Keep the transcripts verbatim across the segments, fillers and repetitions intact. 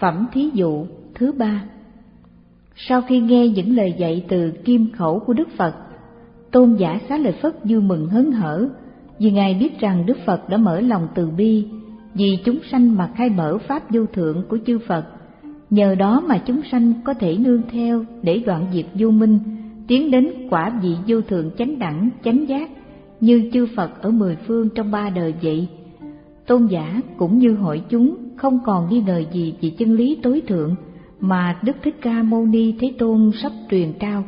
Phẩm thí dụ thứ ba. Sau khi nghe những lời dạy từ kim khẩu của Đức Phật, Tôn giả Xá Lợi Phất vui mừng hớn hở, vì Ngài biết rằng Đức Phật đã mở lòng từ bi, vì chúng sanh mà khai mở pháp vô thượng của chư Phật. Nhờ đó mà chúng sanh có thể nương theo để đoạn diệt vô minh, tiến đến quả vị vô thượng chánh đẳng, chánh giác, như chư Phật ở mười phương trong ba đời vậy. Tôn giả cũng như hội chúng không còn nghi ngờ gì về chân lý tối thượng mà Đức Thích Ca Mâu Ni Thế Tôn sắp truyền trao.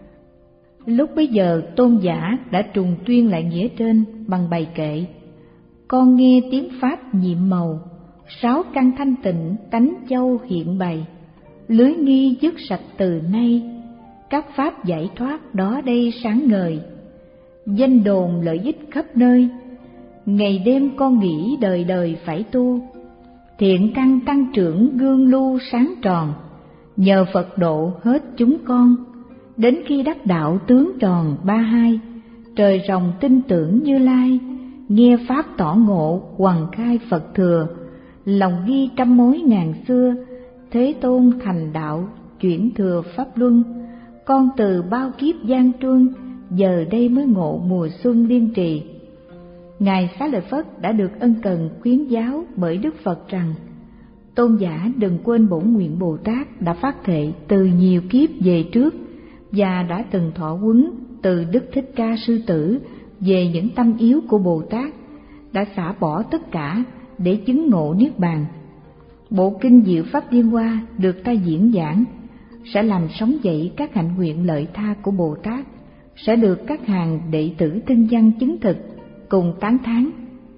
Lúc bấy giờ Tôn giả đã trùng tuyên lại nghĩa trên bằng bài kệ: Con nghe tiếng pháp nhiệm màu, sáu căn thanh tịnh tánh châu hiện bày, lưới nghi dứt sạch từ nay, các pháp giải thoát đó đây sáng ngời. Danh đồn lợi ích khắp nơi, ngày đêm con nghĩ đời đời phải tu, thiện căn tăng trưởng gương lưu sáng tròn, nhờ Phật độ hết chúng con, đến khi đắc đạo tướng tròn ba hai, trời rồng tin tưởng Như Lai, nghe pháp tỏ ngộ hoằng khai Phật thừa, lòng ghi trăm mối ngàn xưa, Thế Tôn thành đạo chuyển thừa pháp luân, con từ bao kiếp gian truân, giờ đây mới ngộ mùa xuân liên trì. Ngài Xá Lợi Phất đã được ân cần khuyến giáo bởi Đức Phật rằng: Tôn giả đừng quên bổn nguyện Bồ Tát đã phát thệ từ nhiều kiếp về trước và đã từng thọ huấn từ Đức Thích Ca Sư Tử về những tâm yếu của Bồ Tát, đã xả bỏ tất cả để chứng ngộ niết bàn. Bộ kinh Diệu Pháp Liên Hoa được ta diễn giảng sẽ làm sống dậy các hạnh nguyện lợi tha của Bồ Tát, sẽ được các hàng đệ tử tinh văn chứng thực cùng tán thán.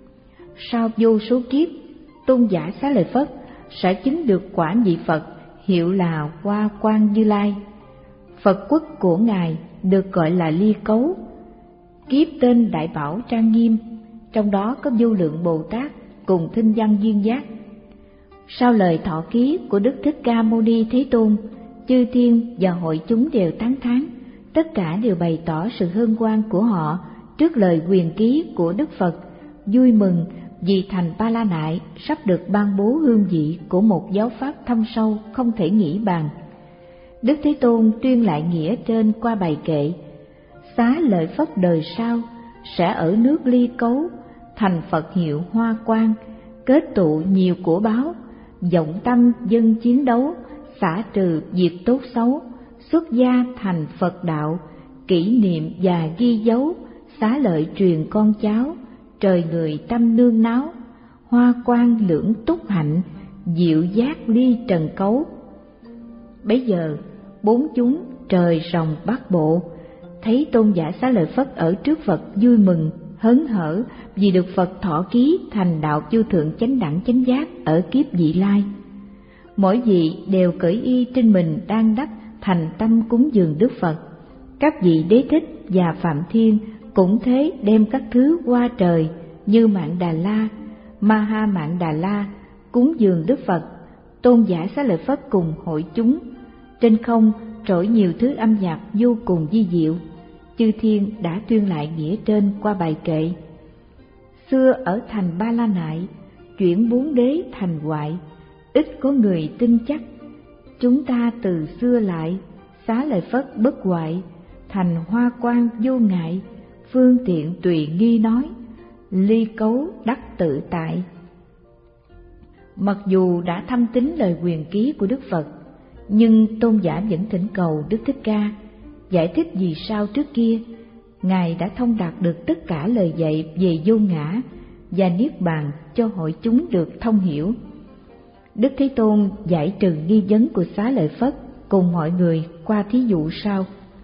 Sau vô số kiếp, Tôn giả Xá Lợi Phất sẽ chứng được quả vị Phật hiệu là Hoa Quang Như Lai. Phật quốc của Ngài được gọi là Ly Cấu, kiếp tên Đại Bảo trang nghiêm, trong đó có vô lượng Bồ Tát cùng thinh văn duyên giác. Sau lời thọ ký của Đức Thích Ca Mâu Ni Thế Tôn, chư thiên và hội chúng đều tán thán, tất cả đều bày tỏ sự hân hoan của họ trước lời quyền ký của Đức Phật, vui mừng vì thành Ba La Nại sắp được ban bố hương vị của một giáo pháp thâm sâu không thể nghĩ bàn. Đức Thế Tôn tuyên lại nghĩa trên qua bài kệ: Xá Lợi Phất đời sau sẽ ở nước Ly Cấu, thành Phật hiệu Hoa Quang, kết tụ nhiều của báo, vọng tâm dân chiến đấu, xả trừ diệt tốt xấu, xuất gia thành Phật đạo, kỷ niệm và ghi dấu, xá lợi truyền con cháu, trời người tâm nương náo, hoa quang lưỡng túc hạnh, diệu giác ly trần cấu. Bấy giờ bốn chúng trời rồng bát bộ thấy Tôn giả Xá Lợi Phất ở trước Phật vui mừng hớn hở vì được Phật thọ ký thành đạo vô thượng chánh đẳng chánh giác ở kiếp vị lai. Mỗi vị đều cởi y trên mình đang đắp thành tâm cúng dường Đức Phật. Các vị Đế Thích và Phạm Thiên cũng thế, đem các thứ hoa trời như Mạn Đà La, Ma Ha Mạn Đà La cúng dường Đức Phật. Tôn giả Xá Lợi Phất cùng hội chúng. Trên không trỗi nhiều thứ âm nhạc vô cùng vi diệu. Chư thiên đã tuyên lại nghĩa trên qua bài kệ: Xưa ở thành Ba La Nại, chuyển bốn đế thành hoại, ít có người tin chắc. Chúng ta từ xưa lại, Xá Lợi Phất bất hoại, thành hoa quang vô ngại, phương tiện tùy nghi nói, ly cấu đắc tự tại. Mặc dù đã thâm tín lời quyền ký của Đức Phật, nhưng tôn giả vẫn thỉnh cầu Đức Thích Ca giải thích vì sao trước kia Ngài đã thông đạt được tất cả lời dạy về vô ngã và niết bàn cho hội chúng được thông hiểu. Đức Thế Tôn giải trừ nghi vấn của Xá Lợi Phất cùng mọi người qua thí dụ sau.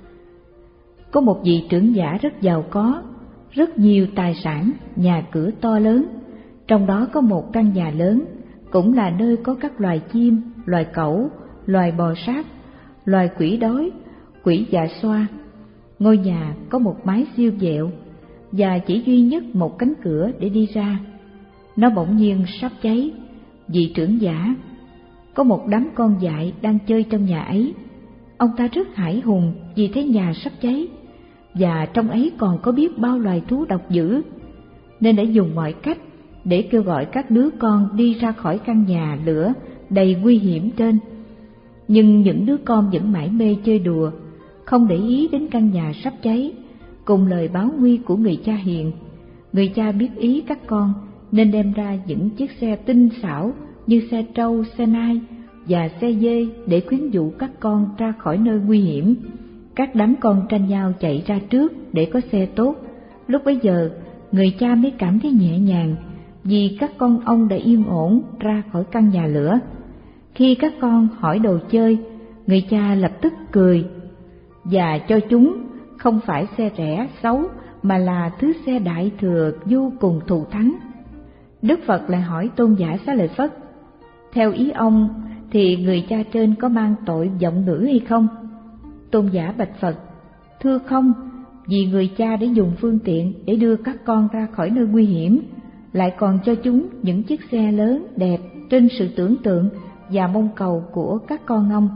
Có một vị trưởng giả rất giàu có, rất nhiều tài sản, nhà cửa to lớn, trong đó có một căn nhà lớn, cũng là nơi có các loài chim, loài cẩu, loài bò sát, loài quỷ đói, quỷ dạ xoa. Ngôi nhà có một mái siêu dẹo và chỉ duy nhất một cánh cửa để đi ra. Nó bỗng nhiên sắp cháy. Vị trưởng giả có một đám con dại đang chơi trong nhà ấy. Ông ta rất hãi hùng vì thấy nhà sắp cháy, và trong ấy còn có biết bao loài thú độc dữ, nên đã dùng mọi cách để kêu gọi các đứa con đi ra khỏi căn nhà lửa đầy nguy hiểm trên. Nhưng những đứa con vẫn mải mê chơi đùa, không để ý đến căn nhà sắp cháy, cùng lời báo nguy của người cha hiền. Người cha biết ý các con nên đem ra những chiếc xe tinh xảo như xe trâu, xe nai và xe dê để khuyến dụ các con ra khỏi nơi nguy hiểm. Các đám con tranh nhau chạy ra trước để có xe tốt. Lúc bấy giờ, người cha mới cảm thấy nhẹ nhàng vì các con ông đã yên ổn ra khỏi căn nhà lửa. Khi các con hỏi đồ chơi, người cha lập tức cười và cho chúng không phải xe rẻ xấu mà là thứ xe đại thừa vô cùng thù thắng. Đức Phật lại hỏi Tôn giả Xá Lợi Phất: theo ý ông thì người cha trên có mang tội vọng ngữ hay không? Tôn giả bạch Phật: thưa không, vì người cha đã dùng phương tiện để đưa các con ra khỏi nơi nguy hiểm, lại còn cho chúng những chiếc xe lớn đẹp trên sự tưởng tượng và mong cầu của các con ông.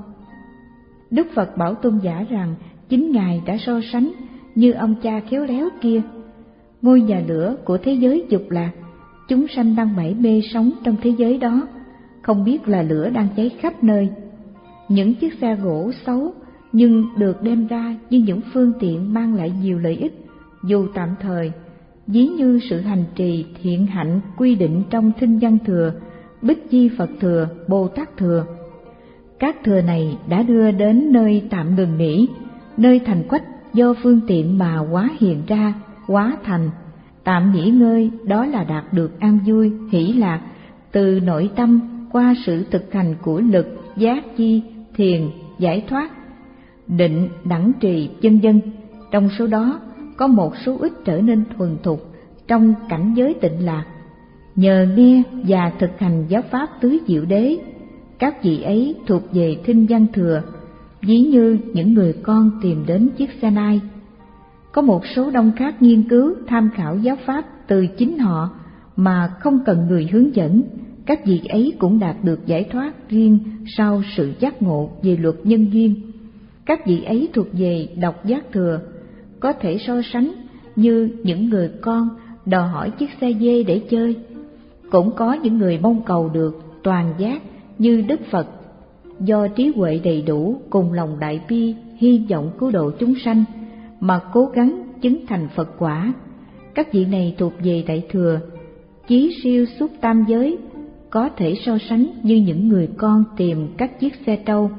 Đức Phật bảo Tôn giả rằng chính Ngài đã so sánh như ông cha khéo léo kia. Ngôi nhà lửa của thế giới dục lạc, chúng sanh đang mải mê sống trong thế giới đó, không biết là lửa đang cháy khắp nơi. Những chiếc xe gỗ xấu nhưng được đem ra như những phương tiện mang lại nhiều lợi ích, dù tạm thời, ví như sự hành trì thiện hạnh quy định trong Thinh Văn Thừa, Bích Chi Phật Thừa, Bồ Tát Thừa. Các thừa này đã đưa đến nơi tạm ngừng nghỉ, nơi thành quách do phương tiện mà hóa hiện ra, hóa thành. Tạm nghỉ ngơi đó là đạt được an vui, hỷ lạc từ nội tâm qua sự thực hành của lực, giác chi, thiền, giải thoát, định, đẳng trì, vân vân. Trong số đó có một số ít trở nên thuần thục trong cảnh giới tịnh lạc nhờ nghe và thực hành giáo pháp tứ diệu đế. Các vị ấy thuộc về Thinh Văn Thừa, ví như những người con tìm đến chiếc xe nai. Có một số đông khác nghiên cứu tham khảo giáo pháp từ chính họ mà không cần người hướng dẫn. Các vị ấy cũng đạt được giải thoát riêng sau sự giác ngộ về luật nhân duyên. Các vị ấy thuộc về độc giác thừa, có thể so sánh như những người con đòi hỏi chiếc xe dê để chơi. Cũng có những người mong cầu được toàn giác như Đức Phật, do trí huệ đầy đủ cùng lòng đại bi hy vọng cứu độ chúng sanh mà cố gắng chứng thành Phật quả. Các vị này thuộc về đại thừa, chí siêu suốt tam giới, có thể so sánh như những người con tìm các chiếc xe trâu.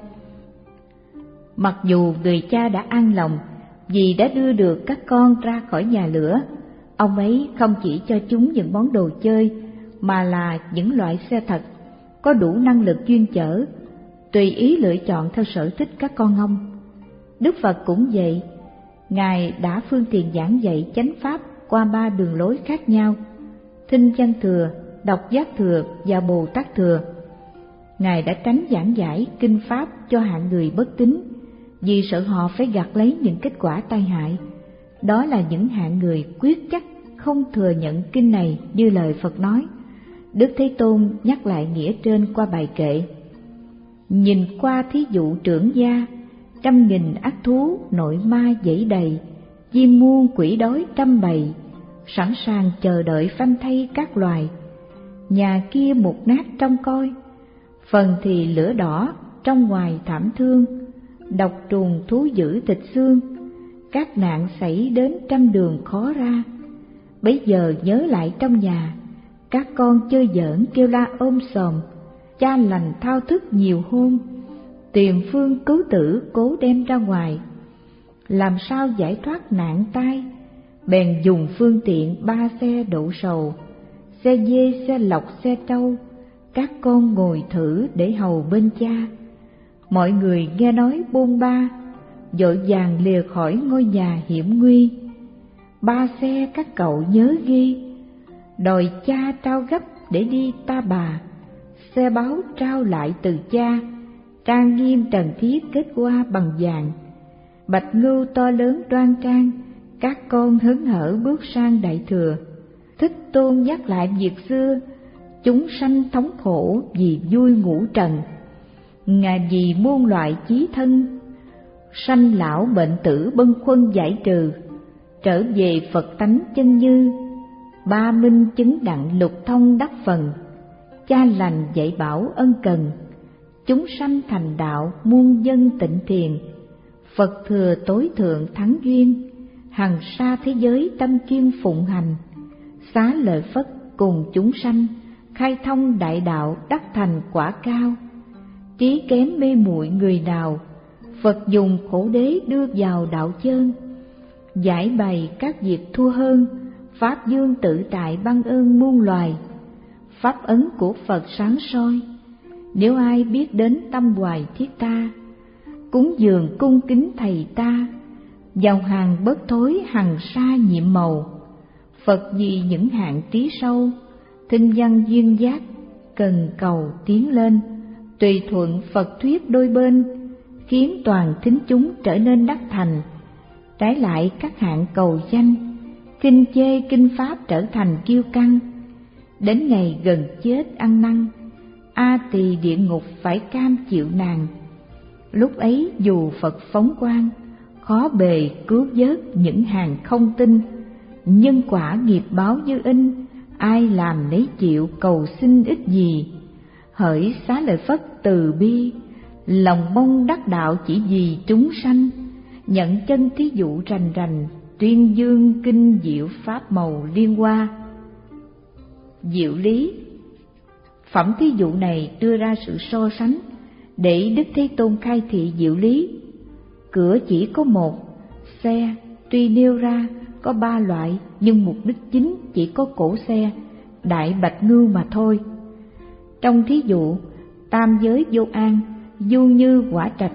Mặc dù người cha đã an lòng vì đã đưa được các con ra khỏi nhà lửa, ông ấy không chỉ cho chúng những món đồ chơi mà là những loại xe thật, có đủ năng lực chuyên chở, tùy ý lựa chọn theo sở thích các con ông. Đức Phật cũng vậy, Ngài đã phương tiện giảng dạy chánh pháp qua ba đường lối khác nhau: Thinh Văn Thừa, Độc Giác Thừa và Bồ Tát Thừa. Ngài đã tránh giảng giải kinh pháp cho hạng người bất tín, vì sợ họ phải gặt lấy những kết quả tai hại. Đó là những hạng người quyết chắc không thừa nhận kinh này như lời Phật nói. Đức Thế Tôn nhắc lại nghĩa trên qua bài kệ: nhìn qua thí dụ trưởng gia, trăm nghìn ác thú nội ma dẫy đầy, chim muôn quỷ đói trăm bầy, sẵn sàng chờ đợi phanh thay các loài. Nhà kia mục nát trong coi, phần thì lửa đỏ, trong ngoài thảm thương, độc trùng thú dữ thịt xương, các nạn xảy đến trăm đường khó ra. Bấy giờ nhớ lại trong nhà, các con chơi giỡn kêu la ôm sòm, cha lành thao thức nhiều hôm, tìm phương cứu tử cố đem ra ngoài. Làm sao giải thoát nạn tai, bèn dùng phương tiện ba xe độ sầu, xe dê, xe lộc, xe trâu, các con ngồi thử để hầu bên cha. Mọi người nghe nói bôn ba, vội vàng lìa khỏi ngôi nhà hiểm nguy. Ba xe các cậu nhớ ghi, đòi cha trao gấp để đi Ta Bà, xe báo trao lại từ cha, trang nghiêm trần thiết kết hoa bằng vàng. Bạch ngưu to lớn đoan trang, các con hớn hở bước sang đại thừa. Thích Tôn nhắc lại việc xưa, chúng sanh thống khổ vì vui ngũ trần. Ngài vì muôn loại chí thân, sanh lão bệnh tử bâng khuâng giải trừ, trở về Phật tánh chân như. Ba minh chứng đặng lục thông đắc phần, cha lành dạy bảo ân cần, chúng sanh thành đạo muôn dân tịnh thiền. Phật thừa tối thượng thắng duyên, hằng sa thế giới tâm chuyên phụng hành. Xá lợi Phất cùng chúng sanh, khai thông đại đạo đắc thành quả cao. Trí kém mê muội người nào, Phật dùng khổ đế đưa vào đạo chơn. Giải bày các việc thua hơn, Pháp dương tự tại ban ơn muôn loài. Pháp ấn của Phật sáng soi, nếu ai biết đến tâm hoài thiết ta. Cúng dường cung kính thầy ta, vào hàng bớt thối hằng sa nhiệm màu. Phật vì những hạng trí sâu, thinh văn duyên giác, cần cầu tiến lên. Tùy thuận Phật thuyết đôi bên, khiến toàn thính chúng trở nên đắc thành. Trái lại các hạng cầu danh, kinh chê kinh pháp trở thành kiêu căng. Đến ngày gần chết ăn năn, A Tỳ địa ngục phải cam chịu nàng. Lúc ấy dù Phật phóng quang, khó bề cứu vớt những hàng không tin. Nhân quả nghiệp báo như in, ai làm nấy chịu cầu xin ích gì. Hỡi Xá Lợi Phất từ bi, lòng mong đắc đạo chỉ vì chúng sanh. Nhận chân thí dụ rành rành, tuyên dương kinh diệu pháp màu liên hoa. Diệu lý. Phẩm thí dụ này đưa ra sự so sánh để Đức Thế Tôn khai thị diệu lý. Cửa chỉ có một, xe tuy nêu ra có ba loại, nhưng mục đích chính chỉ có cổ xe Đại Bạch Ngưu mà thôi. Trong thí dụ tam giới vô an, du như quả trạch.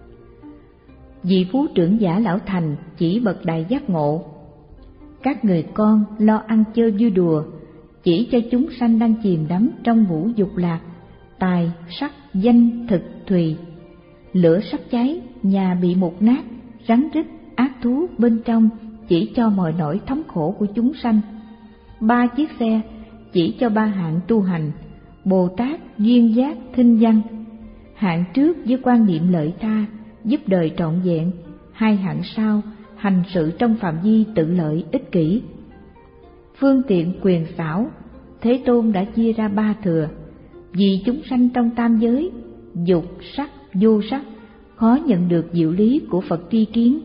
Vị phú trưởng giả lão thành chỉ bậc đại giác ngộ. Các người con lo ăn chơi vui đùa, chỉ cho chúng sanh đang chìm đắm trong ngũ dục lạc, tài, sắc, danh, thực, thùy. Lửa sắp cháy, nhà bị mục nát, rắn rít, ác thú bên trong chỉ cho mọi nỗi thống khổ của chúng sanh. Ba chiếc xe chỉ cho ba hạng tu hành: Bồ Tát, duyên giác, thinh văn. Hạng trước với quan niệm lợi tha, giúp đời trọn vẹn. Hai hạng sau hành sự trong phạm vi tự lợi ích kỷ. Phương tiện quyền xảo, Thế Tôn đã chia ra ba thừa. Vì chúng sanh trong tam giới, dục, sắc, vô sắc, khó nhận được diệu lý của Phật tri kiến.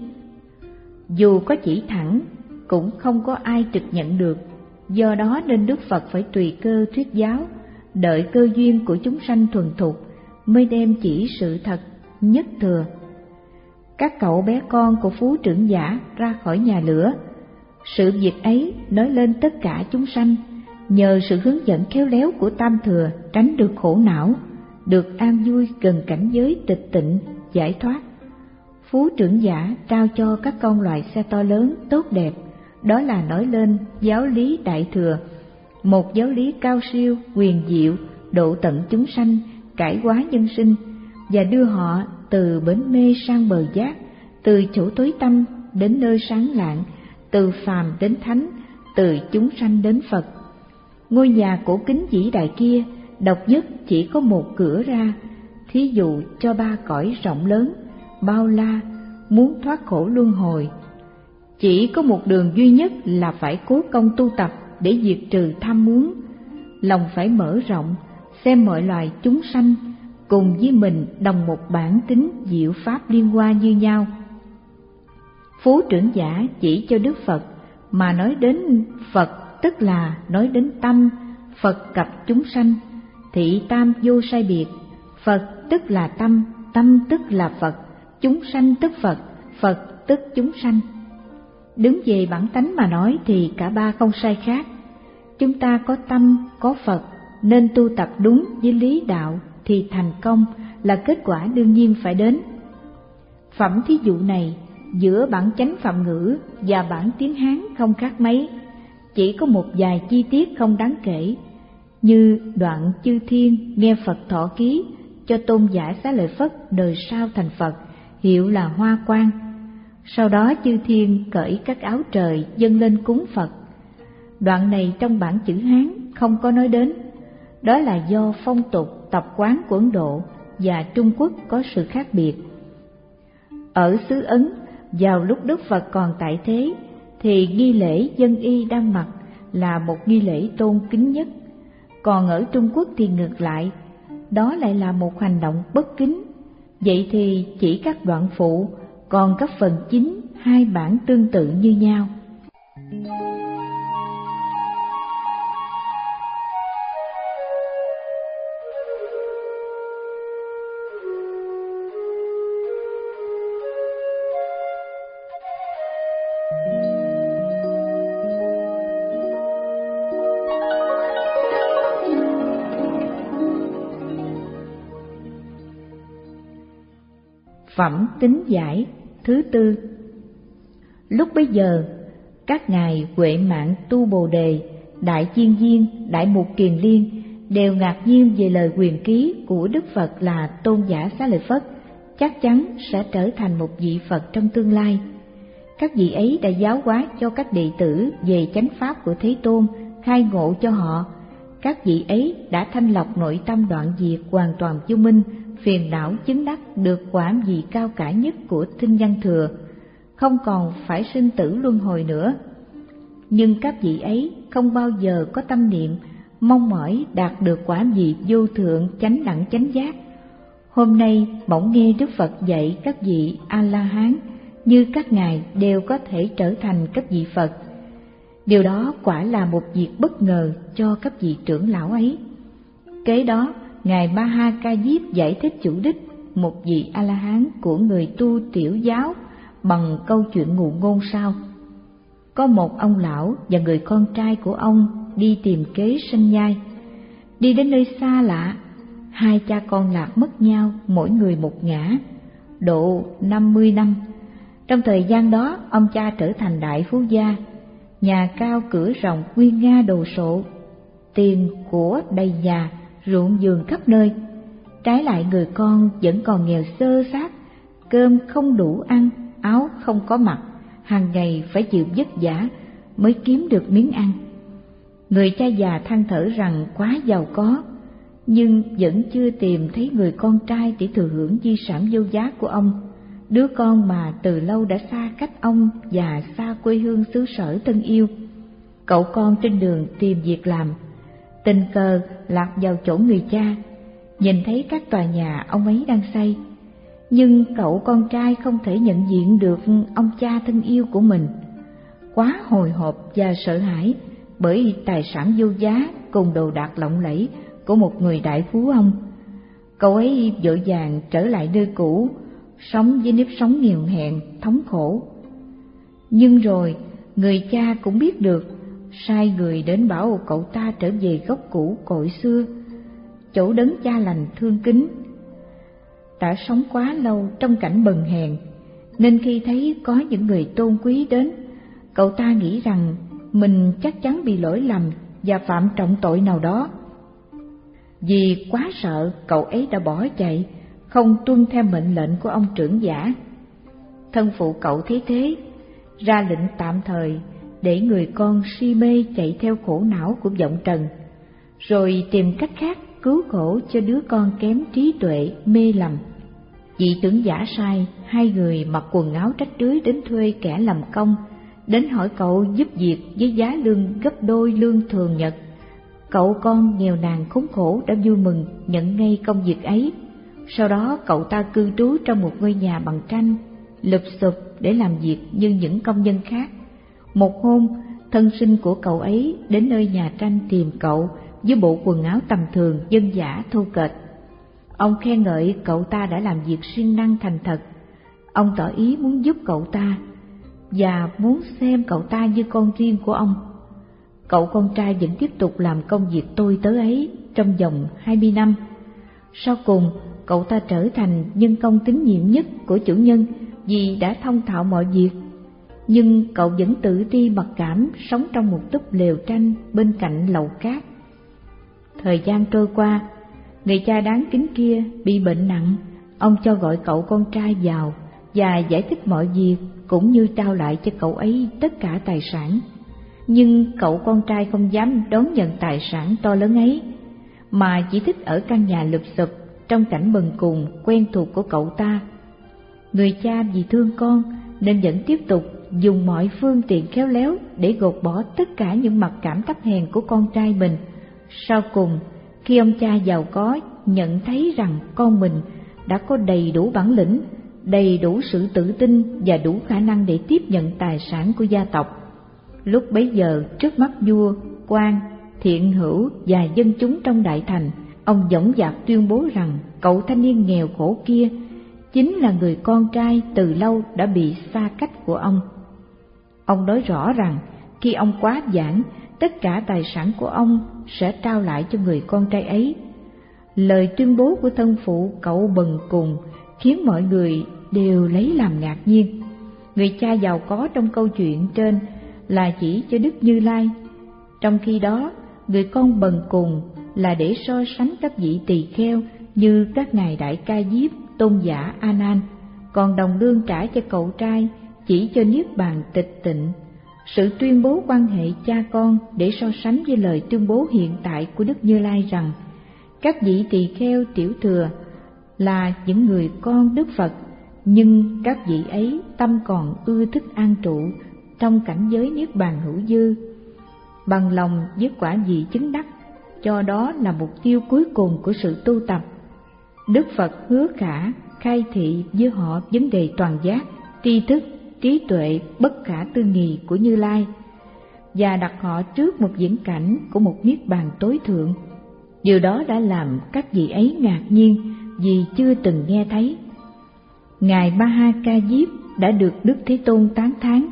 Dù có chỉ thẳng, cũng không có ai trực nhận được. Do đó nên Đức Phật phải tùy cơ thuyết giáo, đợi cơ duyên của chúng sanh thuần thục mới đem chỉ sự thật nhất thừa. Các cậu bé con của phú trưởng giả ra khỏi nhà lửa. Sự việc ấy nói lên tất cả chúng sanh, nhờ sự hướng dẫn khéo léo của tam thừa tránh được khổ não, được an vui gần cảnh giới tịch tịnh, giải thoát. Phú trưởng giả trao cho các con loại xe to lớn tốt đẹp, đó là nói lên giáo lý đại thừa, một giáo lý cao siêu, huyền diệu, độ tận chúng sanh, cải hóa nhân sinh, và đưa họ từ bến mê sang bờ giác, từ chỗ tối tăm đến nơi sáng lạng, từ phàm đến thánh, từ chúng sanh đến Phật. Ngôi nhà cổ kính vĩ đại kia, độc nhất chỉ có một cửa ra, thí dụ cho ba cõi rộng lớn, bao la, muốn thoát khổ luân hồi. Chỉ có một đường duy nhất là phải cố công tu tập để diệt trừ tham muốn. Lòng phải mở rộng, xem mọi loài chúng sanh cùng với mình đồng một bản tính diệu pháp liên hoa như nhau. Phú trưởng giả chỉ cho Đức Phật, mà nói đến Phật tức là nói đến tâm, Phật cập chúng sanh, thị tam vô sai biệt. Phật tức là tâm, tâm tức là Phật, chúng sanh tức Phật, Phật tức chúng sanh. Đứng về bản tánh mà nói thì cả ba không sai khác. Chúng ta có tâm, có Phật, nên tu tập đúng với lý đạo thì thành công là kết quả đương nhiên phải đến. Phẩm thí dụ này giữa bản chánh Phạm ngữ và bản tiếng Hán không khác mấy, chỉ có một vài chi tiết không đáng kể, như đoạn chư thiên nghe Phật thọ ký cho tôn giả Xá Lợi Phất đời sau thành Phật, hiệu là Hoa Quang. Sau đó chư thiên cởi các áo trời dâng lên cúng Phật. Đoạn này trong bản chữ Hán không có nói đến, đó là do phong tục tập quán của Ấn Độ và Trung Quốc có sự khác biệt. Ở xứ Ấn, vào lúc Đức Phật còn tại thế thì nghi lễ dân y đang mặc là một nghi lễ tôn kính nhất, còn ở Trung Quốc thì ngược lại, đó lại là một hành động bất kính. Vậy thì chỉ các đoạn phụ, còn các phần chính hai bản tương tự như nhau. Phẩm tính giải thứ tư. Lúc bấy giờ, các ngài Huệ Mạng Tu Bồ Đề, Đại Chiên Viên, Đại Mục Kiền Liên đều ngạc nhiên về lời quyền ký của Đức Phật là Tôn giả Xá Lợi Phất chắc chắn sẽ trở thành một vị Phật trong tương lai. Các vị ấy đã giáo hóa cho các đệ tử về chánh pháp của Thế Tôn, khai ngộ cho họ. Các vị ấy đã thanh lọc nội tâm đoạn diệt hoàn toàn vô minh, phiền não chứng đắc được quả vị cao cả nhất của thinh văn thừa, không còn phải sinh tử luân hồi nữa. Nhưng các vị ấy không bao giờ có tâm niệm mong mỏi đạt được quả vị vô thượng chánh đẳng chánh giác. Hôm nay bỗng nghe Đức Phật dạy các vị A-la-hán như các ngài đều có thể trở thành các vị Phật. Điều đó quả là một việc bất ngờ cho các vị trưởng lão ấy. Kế đó, ngài Ma-ha Ca Diếp giải thích chủ đích một vị A-la-hán của người tu tiểu giáo bằng câu chuyện ngụ ngôn sau. Có một ông lão và người con trai của ông đi tìm kế sanh nhai. Đi đến nơi xa lạ, hai cha con lạc mất nhau, mỗi người một ngã, độ năm mươi năm. Trong thời gian đó, ông cha trở thành đại phú gia, nhà cao cửa rộng, nguy nga đồ sộ, tiền của đầy nhà, ruộng vườn khắp nơi. Trái lại người con vẫn còn nghèo xơ xác, cơm không đủ ăn, áo không có mặc, hàng ngày phải chịu vất vả mới kiếm được miếng ăn. Người cha già than thở rằng quá giàu có, nhưng vẫn chưa tìm thấy người con trai để thừa hưởng di sản vô giá của ông, đứa con mà từ lâu đã xa cách ông và xa quê hương xứ sở thân yêu. Cậu con trên đường tìm việc làm, tình cờ lạc vào chỗ người cha, nhìn thấy các tòa nhà ông ấy đang xây, nhưng cậu con trai không thể nhận diện được ông cha thân yêu của mình. Quá hồi hộp và sợ hãi bởi tài sản vô giá cùng đồ đạc lộng lẫy của một người đại phú ông, cậu ấy vội vàng trở lại nơi cũ, sống với nếp sống nghèo hèn, thống khổ. Nhưng rồi người cha cũng biết được, sai người đến bảo cậu ta trở về gốc cũ cội xưa, chỗ đấng cha lành thương kính. Đã sống quá lâu trong cảnh bần hèn, nên khi thấy có những người tôn quý đến, cậu ta nghĩ rằng mình chắc chắn bị lỗi lầm và phạm trọng tội nào đó. Vì quá sợ, cậu ấy đã bỏ chạy, không tuân theo mệnh lệnh của ông trưởng giả. Thân phụ cậu thấy thế, ra lệnh tạm thời để người con si mê chạy theo khổ não của vọng trần, rồi tìm cách khác cứu khổ cho đứa con kém trí tuệ mê lầm. Vị trưởng giả sai hai người mặc quần áo rách rưới đến thuê kẻ làm công, đến hỏi cậu giúp việc với giá lương gấp đôi lương thường nhật. Cậu con nghèo nàn khốn khổ đã vui mừng nhận ngay công việc ấy. Sau đó cậu ta cư trú trong một ngôi nhà bằng tranh, lụp xụp để làm việc như những công nhân khác. Một hôm, thân sinh của cậu ấy đến nơi nhà tranh tìm cậu với bộ quần áo tầm thường dân dã thô kệch. Ông khen ngợi cậu ta đã làm việc siêng năng thành thật. Ông tỏ ý muốn giúp cậu ta và muốn xem cậu ta như con riêng của ông. Cậu con trai vẫn tiếp tục làm công việc tôi tớ ấy trong vòng hai mươi năm. Sau cùng, cậu ta trở thành nhân công tín nhiệm nhất của chủ nhân vì đã thông thạo mọi việc. Nhưng cậu vẫn tự ti mặc cảm sống trong một túp lều tranh bên cạnh lầu cát. Thời gian trôi qua, người cha đáng kính kia bị bệnh nặng. Ông cho gọi cậu con trai vào và giải thích mọi việc, cũng như trao lại cho cậu ấy tất cả tài sản. Nhưng cậu con trai không dám đón nhận tài sản to lớn ấy, mà chỉ thích ở căn nhà lụp xụp trong cảnh bần cùng quen thuộc của cậu ta. Người cha vì thương con nên vẫn tiếp tục dùng mọi phương tiện khéo léo để gột bỏ tất cả những mặc cảm thấp hèn của con trai mình. Sau cùng, khi ông cha giàu có nhận thấy rằng con mình đã có đầy đủ bản lĩnh, đầy đủ sự tự tin và đủ khả năng để tiếp nhận tài sản của gia tộc. Lúc bấy giờ, trước mắt vua, quan, thiện hữu và dân chúng trong đại thành, ông dõng dạc tuyên bố rằng cậu thanh niên nghèo khổ kia chính là người con trai từ lâu đã bị xa cách của ông. Ông nói rõ rằng khi ông quá giảng, tất cả tài sản của ông sẽ trao lại cho người con trai ấy. Lời tuyên bố của thân phụ cậu bần cùng khiến mọi người đều lấy làm ngạc nhiên. Người cha giàu có trong câu chuyện trên là chỉ cho Đức Như Lai, trong khi đó người con bần cùng là để so sánh các vị tỳ kheo như các ngài Đại Ca Diếp, Tôn giả A Nan, còn đồng lương trả cho cậu trai chỉ cho niết bàn tịch tịnh. Sự tuyên bố quan hệ cha con để so sánh với lời tuyên bố hiện tại của Đức Như Lai rằng các vị tỳ kheo tiểu thừa là những người con Đức Phật, nhưng các vị ấy tâm còn ưa thích an trụ trong cảnh giới niết bàn hữu dư, bằng lòng với quả vị chứng đắc, cho đó là mục tiêu cuối cùng của sự tu tập. Đức Phật hứa khả khai thị với họ vấn đề toàn giác, tri thức, trí tuệ bất khả tư nghì của Như Lai, và đặt họ trước một viễn cảnh của một niết bàn tối thượng. Điều đó đã làm các vị ấy ngạc nhiên vì chưa từng nghe thấy. Ngài Ma Ha Ca Diếp đã được Đức Thế Tôn tán thán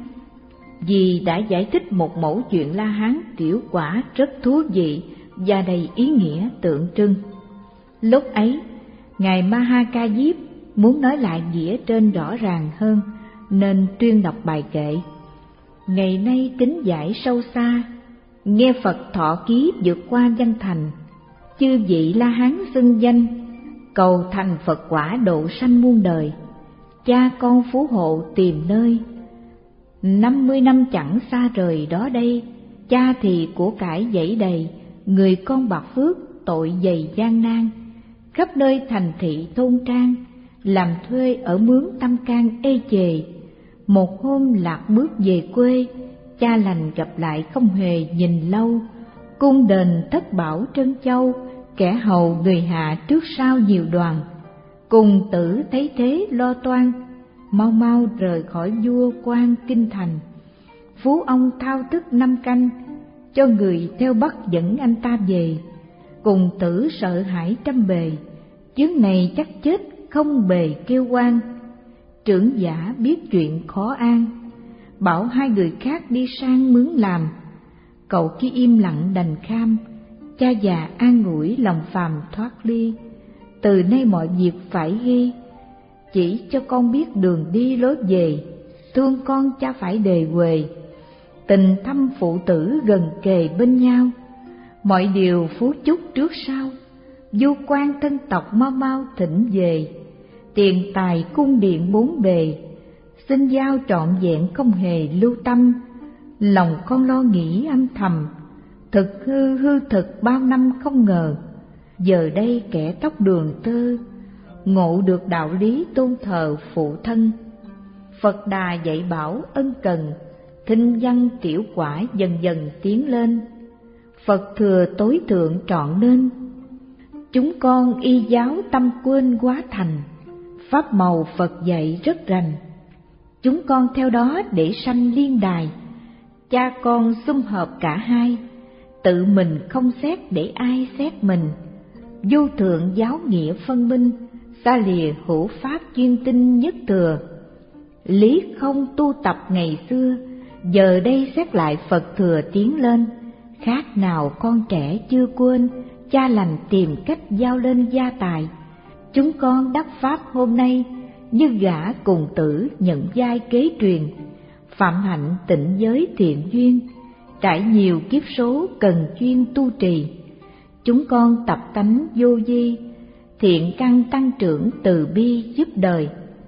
vì đã giải thích một mẩu chuyện La Hán tiểu quả rất thú vị và đầy ý nghĩa tượng trưng. Lúc ấy, Ngài Ma Ha Ca Diếp muốn nói lại nghĩa trên rõ ràng hơn nên tuyên đọc bài kệ: ngày nay tính giải sâu xa, nghe Phật thọ ký vượt qua văn thành, chư vị La Hán xưng danh, cầu thành Phật quả độ sanh muôn đời, cha con phú hộ tìm nơi. Năm mươi năm chẳng xa rời đó đây, cha thì của cải dẫy đầy, người con bạc phước tội dày gian nan, khắp nơi thành thị thôn trang, làm thuê ở mướn tâm can ê chề. Một hôm lạc bước về quê, cha lành gặp lại không hề nhìn lâu, cung đền thất bảo trân châu, kẻ hầu người hạ trước sau nhiều đoàn. Cùng tử thấy thế lo toan, mau mau rời khỏi vua quan kinh thành. Phú ông thao thức năm canh, cho người theo bắt dẫn anh ta về. Cùng tử sợ hãi trăm bề, chướng này chắc chết không bề kêu oan. Trưởng giả biết chuyện khó an, bảo hai người khác đi sang mướn làm. Cậu kia im lặng đành kham, cha già an ủi lòng phàm thoát ly. Từ nay mọi việc phải ghi, chỉ cho con biết đường đi lối về, thương con cha phải đề huề. Tình thâm phụ tử gần kề bên nhau, mọi điều phú chúc trước sau, du quan thân tộc mau mau thỉnh về. Tiền tài cung điện bốn bề, xin giao trọn vẹn không hề lưu tâm. Lòng con lo nghĩ âm thầm, thực hư hư thực bao năm không ngờ. Giờ đây kẻ tóc đường tơ, ngộ được đạo lý tôn thờ phụ thân. Phật Đà dạy bảo ân cần, thinh văn tiểu quả dần dần tiến lên. Phật thừa tối thượng trọn nên, chúng con y giáo tâm quên quá thành. Pháp màu Phật dạy rất rành, chúng con theo đó để sanh liên đài. Cha con sum hợp cả hai, tự mình không xét để ai xét mình. Vô thượng giáo nghĩa phân minh, xa lìa hữu pháp chuyên tinh nhất thừa. Lý không tu tập ngày xưa, giờ đây xét lại Phật thừa tiến lên. Khác nào con trẻ chưa quên, cha lành tìm cách giao lên gia tài. Chúng con đắc pháp hôm nay, như gã cùng tử nhận giai kế truyền. Phạm hạnh tịnh giới thiện duyên, trải nhiều kiếp số cần chuyên tu trì. Chúng con tập tánh vô vi, thiện căn tăng trưởng từ bi giúp đời.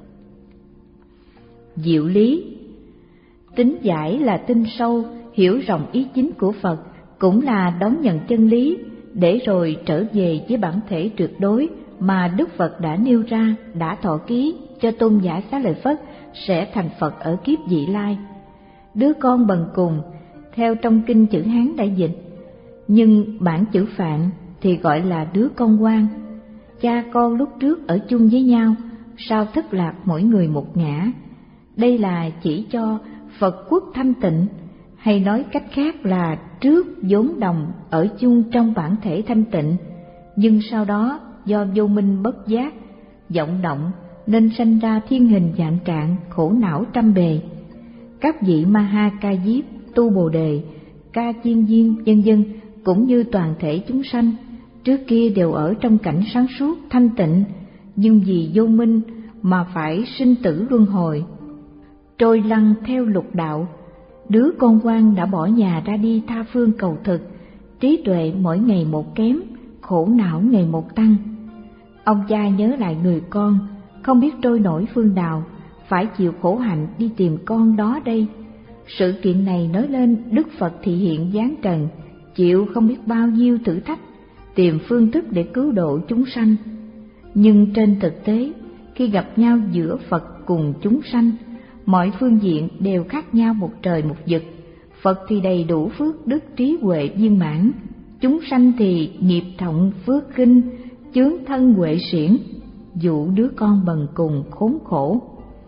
Diệu lý tính giải là tin sâu, hiểu rộng ý chính của Phật, cũng là đón nhận chân lý, để rồi trở về với bản thể tuyệt đối mà Đức Phật đã nêu ra, đã thọ ký cho tôn giả Xá Lợi Phất sẽ thành Phật ở kiếp vị lai. Đứa con bần cùng, theo trong kinh chữ Hán đã dịch, nhưng bản chữ Phạn thì gọi là đứa con ngoan. cha con lúc trước ở chung với nhau, sao thất lạc mỗi người một ngã. Đây là chỉ cho Phật quốc thanh tịnh, hay nói cách khác là trước vốn đồng ở chung trong bản thể thanh tịnh, nhưng sau đó do vô minh bất giác, vọng động nên sanh ra thiên hình vạn trạng, khổ não trăm bề. Các vị Ma Ha Ca Diếp, Tu Bồ Đề, Ca Chiên Viên vân vân cũng như toàn thể chúng sanh trước kia đều ở trong cảnh sáng suốt thanh tịnh, nhưng vì vô minh mà phải sinh tử luân hồi, trôi lăn theo lục đạo. Đứa con ngoan đã bỏ nhà ra đi tha phương cầu thực, trí tuệ mỗi ngày một kém, khổ não ngày một tăng. Ông cha nhớ lại người con không biết trôi nổi phương nào, phải chịu khổ hạnh đi tìm con đó đây. Sự kiện này nói lên Đức Phật thị hiện giáng trần, chịu không biết bao nhiêu thử thách, tìm phương thức để cứu độ chúng sanh. Nhưng trên thực tế, khi gặp nhau giữa Phật cùng chúng sanh, mọi phương diện đều khác nhau một trời một vực. Phật thì đầy đủ phước đức trí huệ viên mãn, chúng sanh thì nghiệp trọng phước khinh, chướng thân huệ xiển, dụ đứa con bần cùng khốn khổ.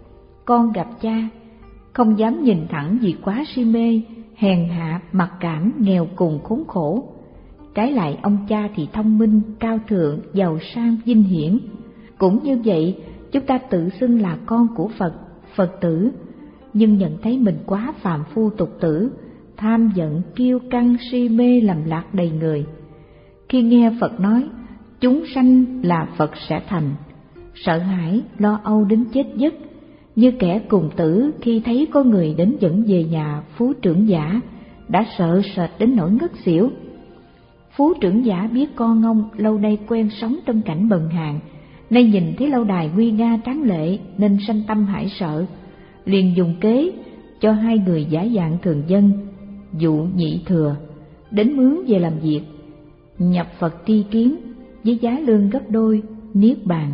Con gặp cha, không dám nhìn thẳng vì quá si mê, hèn hạ, mặc cảm, nghèo cùng khốn khổ. Trái lại ông cha thì thông minh, cao thượng, giàu sang, vinh hiển. Cũng như vậy, chúng ta tự xưng là con của Phật, Phật tử, nhưng nhận thấy mình quá phàm phu tục tử, tham giận, kiêu căng, si mê lầm lạc đầy người. Khi nghe Phật nói, chúng sanh là Phật sẽ thành, sợ hãi, lo âu đến chết giấc, như kẻ cùng tử khi thấy có người đến dẫn về nhà phú trưởng giả, đã sợ sệt đến nỗi ngất xỉu. Phú trưởng giả biết con ông lâu nay quen sống trong cảnh bần hàn, nay nhìn thấy lâu đài nguy nga tráng lệ nên sanh tâm hãi sợ, liền dùng kế cho hai người giả dạng thường dân, dụ Nhị Thừa đến mướn về làm việc, nhập Phật tri kiến với giá lương gấp đôi, niết bàn.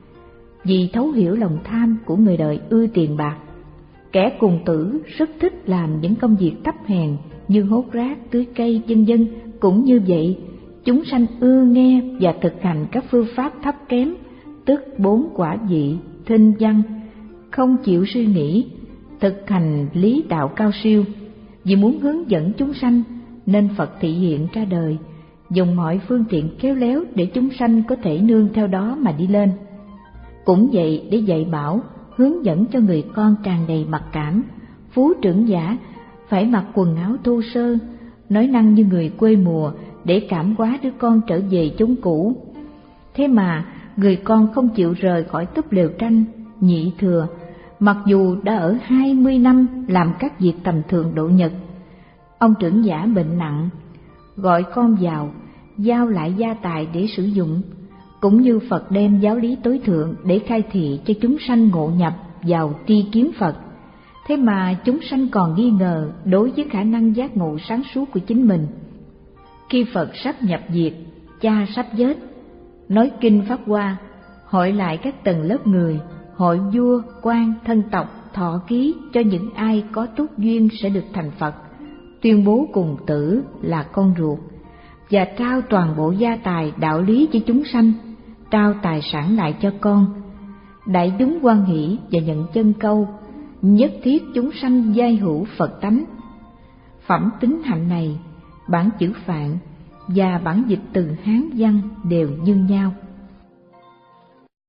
Vì thấu hiểu lòng tham của người đời ưa tiền bạc, kẻ cùng tử rất thích làm những công việc thấp hèn như hốt rác, tưới cây vân vân. Cũng như vậy, chúng sanh ưa nghe và thực hành các phương pháp thấp kém, tức bốn quả vị, thinh văn, không chịu suy nghĩ, thực hành lý đạo cao siêu. Vì muốn hướng dẫn chúng sanh nên Phật thị hiện ra đời, dùng mọi phương tiện khéo léo để chúng sanh có thể nương theo đó mà đi lên. Cũng vậy, để dạy bảo, hướng dẫn cho người con tràn đầy mặc cảm, phú trưởng giả phải mặc quần áo thô sơ, nói năng như người quê mùa để cảm hóa đứa con trở về chốn cũ. Thế mà người con không chịu rời khỏi túp lều tranh. Nhị Thừa mặc dù đã ở hai mươi năm làm các việc tầm thường độ nhật. Ông trưởng giả bệnh nặng, gọi con vào, giao lại gia tài để sử dụng, cũng như Phật đem giáo lý tối thượng để khai thị cho chúng sanh ngộ nhập vào tri kiến Phật. Thế mà chúng sanh còn nghi ngờ đối với khả năng giác ngộ sáng suốt của chính mình. Khi Phật sắp nhập diệt, cha sắp chết, nói kinh Pháp Hoa, hội lại các tầng lớp người, hội vua, quan, thân tộc, thọ ký cho những ai có túc duyên sẽ được thành Phật, tuyên bố cùng tử là con ruột, và trao toàn bộ gia tài đạo lý cho chúng sanh, trao tài sản lại cho con. Đại chúng hoan hỷ và nhận chân câu, nhất thiết chúng sanh giai hữu Phật tánh. Phẩm tính hạnh này, bản chữ Phạn và bản dịch từ Hán văn đều như nhau.